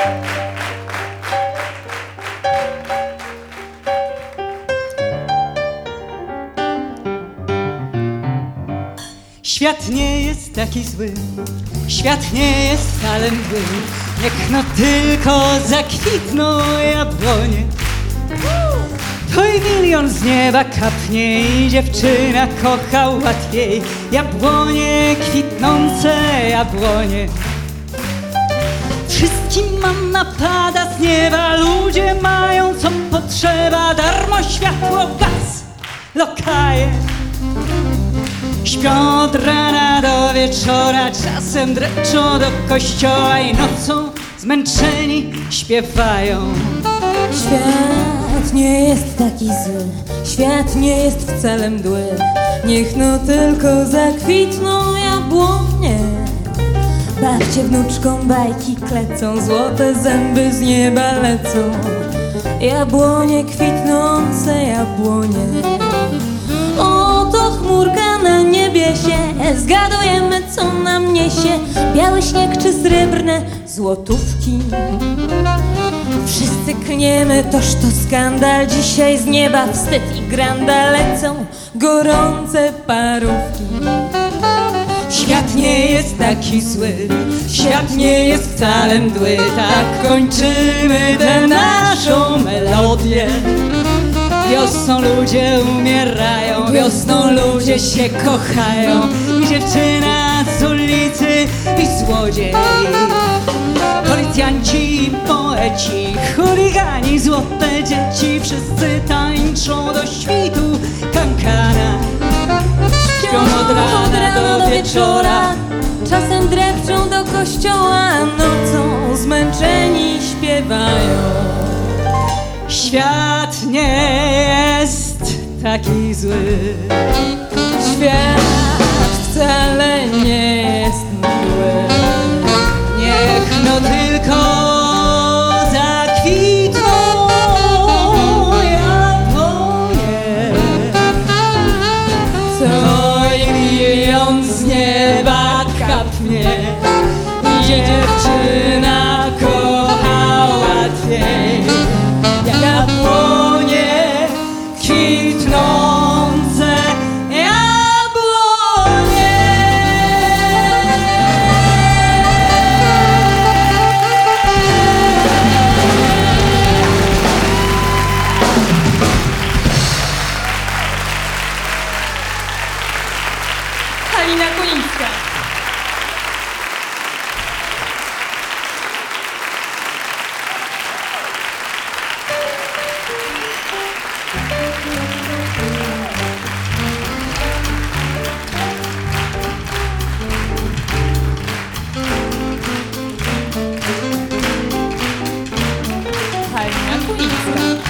Świat nie jest taki zły, świat nie jest wcale mdły. Niech no tylko zakwitną jabłonie, to i milion z nieba kapnie i dziewczyna kocha łatwiej. Jabłonie, kwitnące jabłonie. Wszystkim man napada z nieba, ludzie mają co potrzeba. Darmo światło, gaz, lokaje. Śpią od rana do wieczora, czasem dreczą do kościoła i nocą zmęczeni śpiewają. Świat nie jest taki zły, świat nie jest wcale mdły. Niech no tylko zakwitną jabłonie. Bawcie wnuczką bajki klecą, złote zęby z nieba lecą. Jabłonie, kwitnące jabłonie. Oto chmurka na niebie się, zgadujemy co nam niesie. Biały śnieg czy srebrne złotówki. Wszyscy klniemy, toż to skandal. Dzisiaj z nieba wstyd i granda lecą gorące parówki. Świat nie jest taki zły, świat nie jest wcale mdły. Tak kończymy tę naszą melodię. Wiosną ludzie umierają, wiosną ludzie się kochają. I dziewczyna z ulicy i złodziej. Policjanci i poeci, chuligani, złote dzieci. Wszyscy tańczą do świtu kankana. Śpią od rana do wieczora, czasem drepczą do kościoła, nocą zmęczeni śpiewają. Świat nie jest taki zły, świat wcale nie jest mdły. Niech no tylko zakwitną jabłonie, Co i milion z nieba kapnie i dziewczyna kocha łatwiej. Jabłonie, kwitnące jabłonie. Halina Kolińska. Halina Kolińska.